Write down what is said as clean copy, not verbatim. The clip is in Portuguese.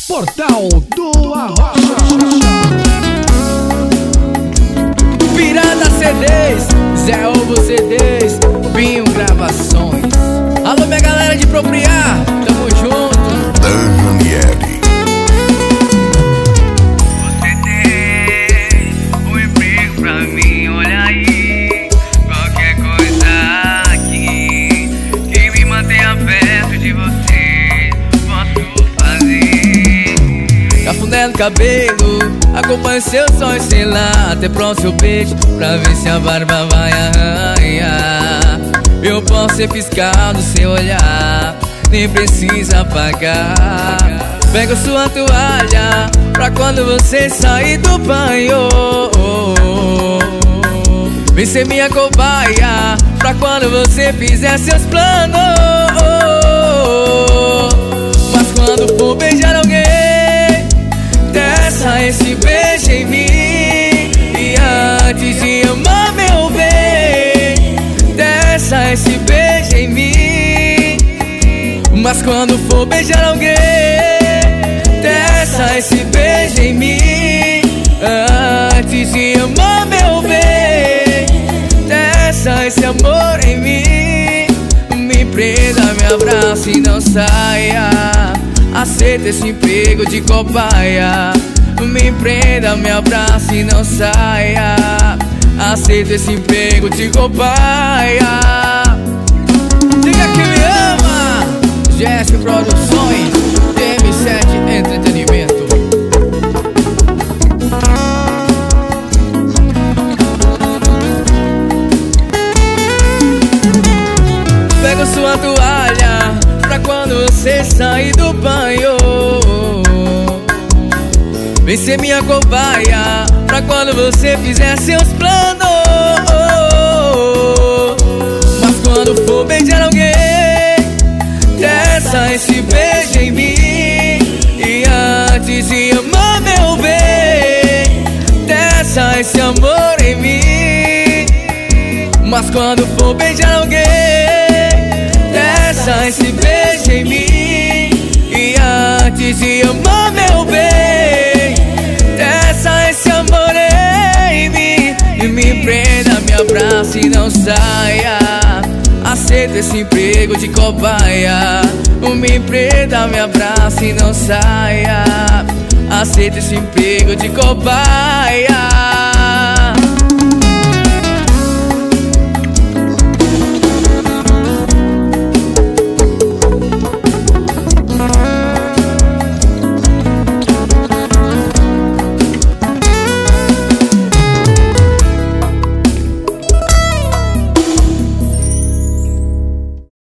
Portal do Arrocha. Pirata CDs, Zé Ovo CDs, Pinho Gravações. Alô minha galera de Propriar, tamo junto. Daniele. Você tem um emprego pra mim, olha aí. Qualquer coisa aqui que me mantenha perto de você, posso fazer. Cafuné no cabelo, acompanha seus sonhos, sei lá. Até pronto seu beijo, pra ver se a barba vai arranhar. Eu posso ser fiscal do seu olhar, nem precisa pagar. Pega sua toalha, pra quando você sair do banho. Vem ser minha cobaia, pra quando você fizer seus planos. Mas quando for beijar alguém, desça esse beijo em mim. E antes de amar meu bem, desça esse beijo em mim. Mas quando for beijar alguém, desça esse beijo em mim. Antes de amar meu bem, desça esse amor em mim. Me prenda, me abraça e não saia. Aceita esse emprego de cobaia. Me prenda, me abraça e não saia. Aceita esse emprego de cobaia. Diga que me ama. Jéssica Produções, DM7 Entretenimento. Pega sua toalha, pra quando você sair do banho. Vem ser minha cobaia, pra quando você fizer seus planos. Mas quando for beijar alguém, desça esse beijo em mim. E antes de amar meu bem, desça esse amor em mim. Mas quando for beijar alguém, desça esse beijo em mim. E antes de amar meu bem, desça esse amor em mim. E me prenda, me abraça e não saia. Aceita esse emprego de cobaia. Me prenda, me abraça e não saia. Aceita esse emprego de cobaia.